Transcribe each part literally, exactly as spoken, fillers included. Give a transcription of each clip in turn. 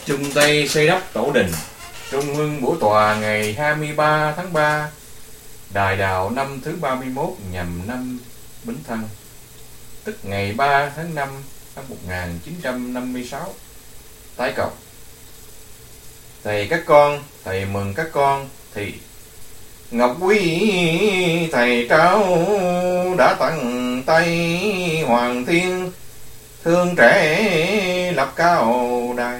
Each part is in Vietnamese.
chung tay xây đắp tổ đình. Trung ương bổ tòa ngày hai mươi ba tháng ba, Đài Đạo năm thứ ba mươi mốt nhằm năm Bính Thân, tức ngày ba tháng năm năm một nghìn chín trăm năm mươi sáu. Tái cầu. Thầy các con, thầy mừng các con thì ngọc quý thầy trao đã tặng tay hoàng thiên, thương trẻ lập cao đài,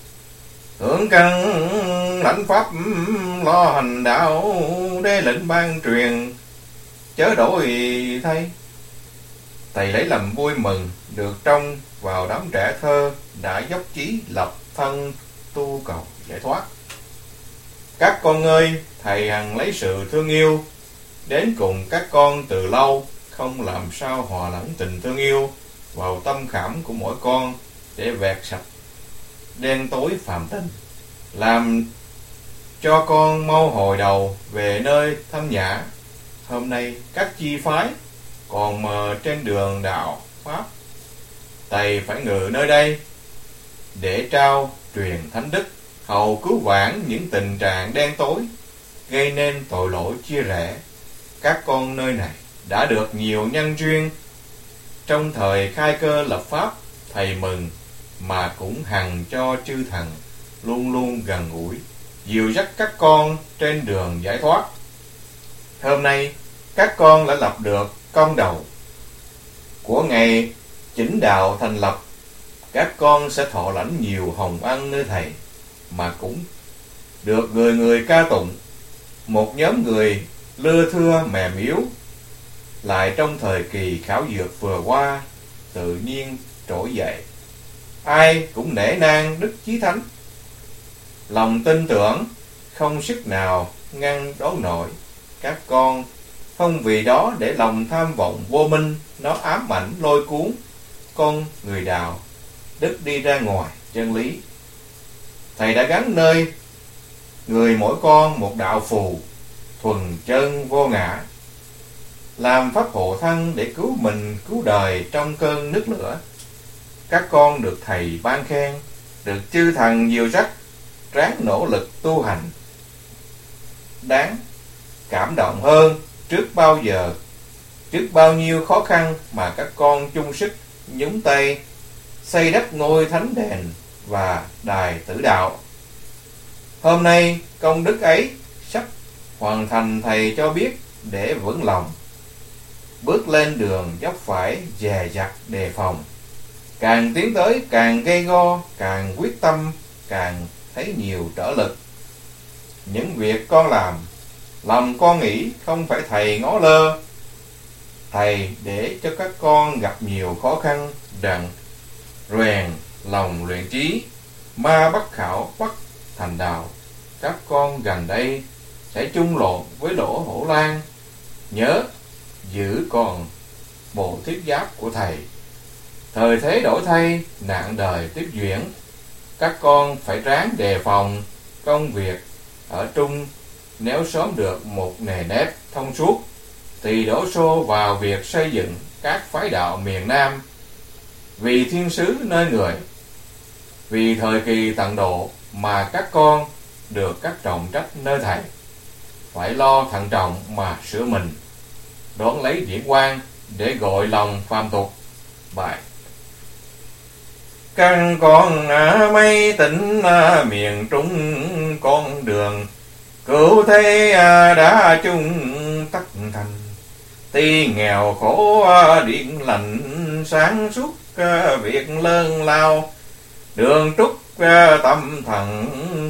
hưởng căn lãnh pháp lo hành đạo, đế lệnh ban truyền chớ đổi thay. Thầy lấy làm vui mừng được trông vào đám trẻ thơ đã dốc chí lập thân tu cầu giải thoát. Các con ơi, thầy hằng lấy sự thương yêu đến cùng các con từ lâu, không làm sao hòa lẫn tình thương yêu vào tâm khảm của mỗi con để vẹt sạch đen tối phàm tình, làm cho con mau hồi đầu về nơi thâm nhã. Hôm nay các chi phái còn mờ trên đường đạo pháp, thầy phải ngự nơi đây để trao truyền thánh đức, hầu cứu vãn những tình trạng đen tối gây nên tội lỗi chia rẽ. Các con nơi này đã được nhiều nhân duyên trong thời khai cơ lập pháp, thầy mừng mà cũng hằng cho chư thần luôn luôn gần gũi dìu dắt các con trên đường giải thoát. Hôm nay các con đã lập được công đầu của ngày chỉnh đạo thành lập. Các con sẽ thọ lãnh nhiều hồng ân nơi thầy, mà cũng được người người ca tụng. Một nhóm người lưa thưa mềm yếu lại trong thời kỳ khảo dược vừa qua tự nhiên trỗi dậy, ai cũng nể nang đức chí thánh. Lòng tin tưởng không sức nào ngăn đón nổi. Các con không vì đó để lòng tham vọng vô minh nó ám ảnh lôi cuốn con người đạo đức đi ra ngoài chân lý. Thầy đã gắn nơi người mỗi con một đạo phù thuần chân vô ngã, làm pháp hộ thân để cứu mình cứu đời trong cơn nước lửa. Các con được thầy ban khen, được chư thần dìu dắt, ráng nỗ lực tu hành. Đáng cảm động hơn trước bao giờ, trước bao nhiêu khó khăn mà các con chung sức nhúng tay xây đắp ngôi thánh đền và đài tử đạo. Hôm nay công đức ấy sắp hoàn thành, thầy cho biết để vững lòng bước lên đường dốc phải dè dặt đề phòng. Càng tiến tới càng gây go, càng quyết tâm càng thấy nhiều trở lực. Những việc con làm, lòng con nghĩ không phải thầy ngó lơ. Thầy để cho các con gặp nhiều khó khăn, đặng rèn lòng luyện trí, ma bất khảo bất thành đạo. Các con gần đây sẽ chung lộn với lỗ hổ lan, nhớ giữ còn bộ thiết giáp của thầy. Thời thế đổi thay, nạn đời tiếp diễn, các con phải ráng đề phòng công việc ở trung. Nếu sớm được một nề nếp thông suốt thì đổ xô vào việc xây dựng các phái đạo miền Nam, vì thiên sứ nơi người, vì thời kỳ tận độ mà các con được các trọng trách nơi thầy. Phải lo thận trọng mà sửa mình, đón lấy điển quang để gọi lòng phàm tục. Bài. Căn con mây tỉnh miền Trung, con đường cứu thế đã chung tất thành. Tuy nghèo khổ điện lành, sáng suốt việc lớn lao, đường trúc tâm thần.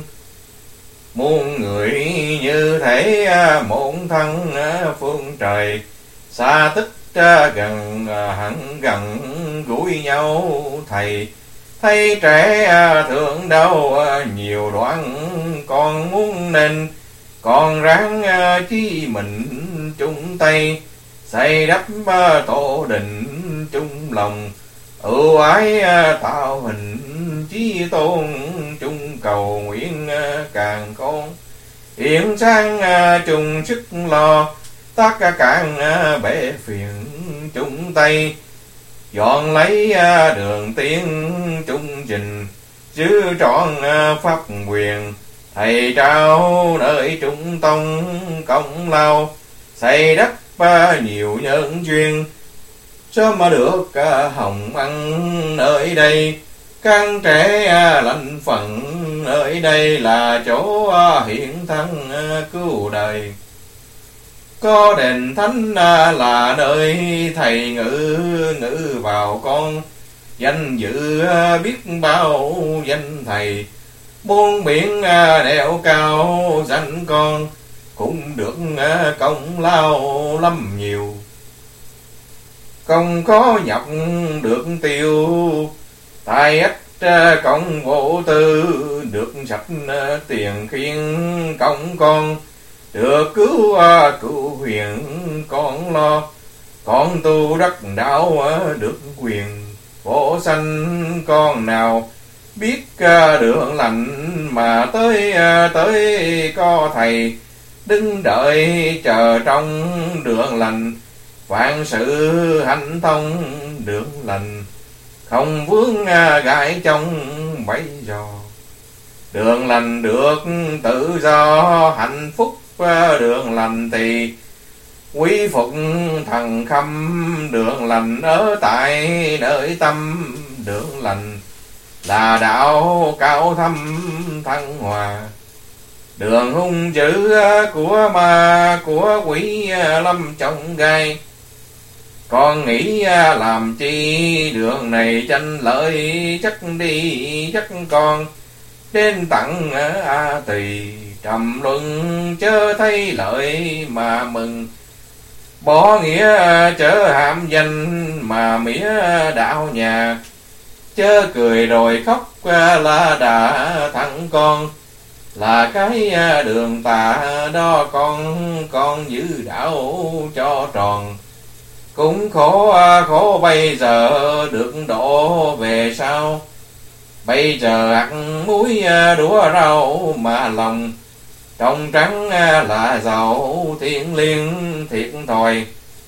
Muôn người như thể một thân phương trời, xa tích gần hẳn gần gũi nhau. Thầy thấy trẻ thương đau nhiều đoạn, con muốn nên con ráng chí mình chung tay xây đắp tổ đình chung lòng. Ưu ái tạo hình chí tôn, chung cầu nguyện càng con hiển sáng chung sức lo. Tất cả cạn bể phiền chung tay dọn lấy đường tiến chung trình, giữ trọn pháp quyền. Thầy trao nơi trung tông công lao, xây đắp nhiều nhân duyên, sớm mà được hồng ăn nơi đây. Căn trẻ lành phận nơi đây là chỗ hiện thân cứu đời. Có đền thánh là nơi thầy ngự ngự vào con, danh dự biết bao danh thầy. Muôn biển đèo cao danh con, cũng được công lao lắm nhiều. Công khó nhọc được tiêu, tài ích công vô tư. Được sạch tiền khiên công con, được cứu cứu huyền con lo. Con tu đắc đạo được quyền vô sanh, con nào biết đường lành mà tới tới có thầy. Đứng đợi chờ trong đường lành, vạn sự hanh thông đường lành. Không vướng gãi trong bẫy giò, đường lành được tự do hạnh phúc. Đường lành thì quý phục thần khâm, đường lành ở tại nơi tâm. Đường lành là đạo cao thâm thăng hòa, đường hung dữ của ma của quỷ lâm trong gai. Con nghĩ làm chi đường này tranh lợi, chắc đi chắc con đến tặng A Tỳ. Trầm luận chớ thấy lợi mà mừng, bỏ nghĩa chớ hàm danh mà mía đạo nhà. Chớ cười rồi khóc là đã thằng con, là cái đường tà đó con. Con giữ đạo cho tròn, cũng khổ khổ bây giờ được độ về sau. Bây giờ ăn muối đũa rau mà lòng, trong trắng là giàu thiên liêng thiệt thòi.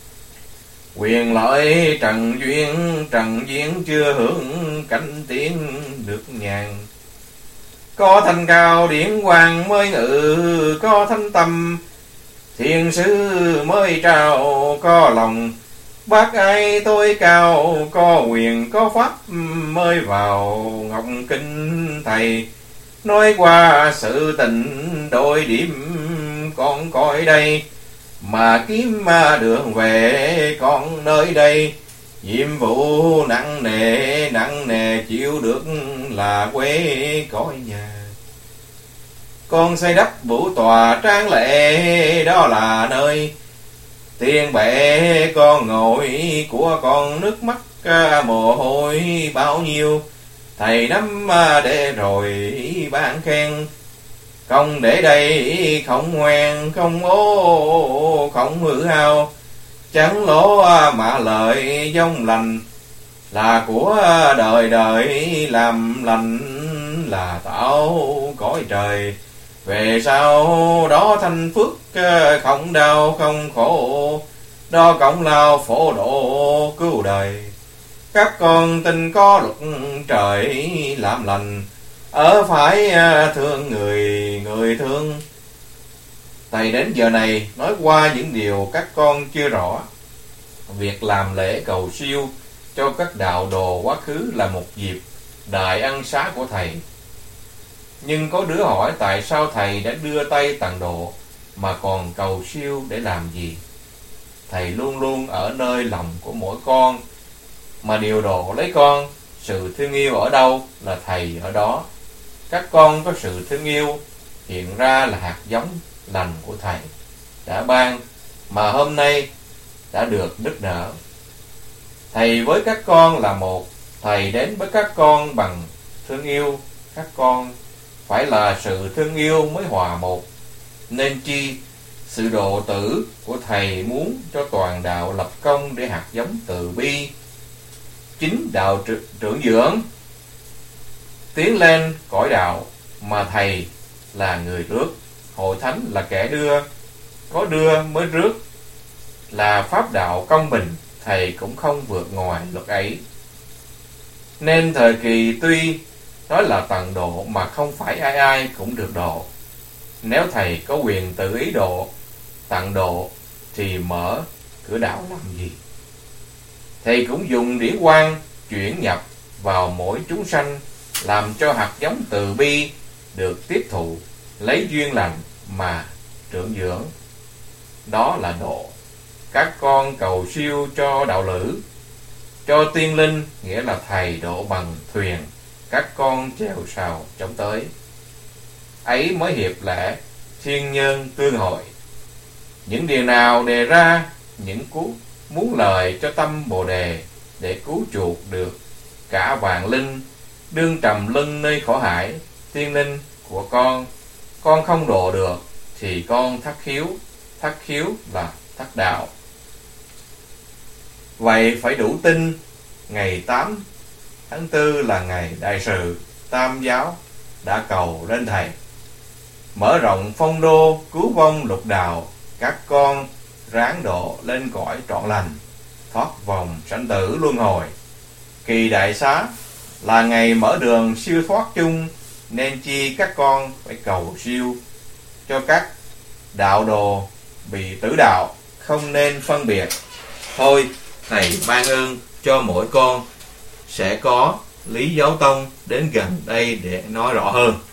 Quyền lợi trần duyên trần duyên chưa hưởng cảnh tiến được nhàn. Có thanh cao điển quang mới ngự, có thánh tâm thiên sứ mới trao. Có lòng bác ai tôi cao, có quyền có pháp mới vào ngọc kinh thầy. Nói qua sự tình đôi điểm, con coi đây mà kiếm đường về con nơi đây. Nhiệm vụ nặng nề nặng nề chịu được là quê cõi nhà. Con xây đắp vũ tòa trang lệ, đó là nơi tiền bệ con ngồi của con. Nước mắt mồ hôi bao nhiêu, thầy nắm để rồi ban khen. Không để đây không ngoan không ố không hư hao, chẳng lỗ mà lợi dông lành. Là của đời đời làm lành, là tạo cõi trời. Về sau đó thanh phước không đau không khổ, đó công lao phổ độ cứu đời. Các con tin có luật trời làm lành, ở phải thương người người thương. Thầy đến giờ này nói qua những điều các con chưa rõ. Việc làm lễ cầu siêu cho các đạo đồ quá khứ là một dịp đại ân xá của thầy. Nhưng có đứa hỏi tại sao thầy đã đưa tay tặng độ mà còn cầu siêu để làm gì? Thầy luôn luôn ở nơi lòng của mỗi con, mà điều độ lấy con. Sự thương yêu ở đâu là thầy ở đó. Các con có sự thương yêu hiện ra là hạt giống lành của thầy đã ban, mà hôm nay đã được nức nở. Thầy với các con là một. Thầy đến với các con bằng thương yêu các con, phải là sự thương yêu mới hòa một. Nên chi sự độ tử của thầy muốn cho toàn đạo lập công để hạt giống từ bi. Chính đạo trưởng dưỡng tiến lên cõi đạo, mà thầy là người rước. Hội thánh là kẻ đưa, có đưa mới rước. Là pháp đạo công bình, thầy cũng không vượt ngoài luật ấy. Nên thời kỳ tuy đó là tận độ mà không phải ai ai cũng được độ. Nếu thầy có quyền tự ý độ, tận độ, thì mở cửa đạo làm gì? Thầy cũng dùng điển quang chuyển nhập vào mỗi chúng sanh, làm cho hạt giống từ bi được tiếp thụ, lấy duyên lành mà trưởng dưỡng. Đó là độ. Các con cầu siêu cho đạo lữ, cho tiên linh, nghĩa là thầy độ bằng thuyền, các con chèo sào chống tới. Ấy mới hiệp lẽ thiên nhân tương hội. Những điều nào đề ra, những cú muốn lời cho tâm Bồ Đề, để cứu chuộc được cả vạn linh, đương trầm lưng nơi khổ hải. Tiên linh của con, con không độ được, thì con thất khiếu. Thất khiếu là thất đạo. Vậy phải đủ tin. Ngày tám tháng tư là ngày đại sự Tam giáo đã cầu lên thầy, mở rộng phong đô, cứu vong lục đạo. Các con ráng độ lên cõi trọn lành, thoát vòng sanh tử luân hồi. Kỳ đại xá là ngày mở đường siêu thoát chung, nên chi các con phải cầu siêu cho các đạo đồ bị tử đạo, không nên phân biệt. Thôi thầy ban ơn cho mỗi con, sẽ có Lý Giáo Tông đến gần đây để nói rõ hơn.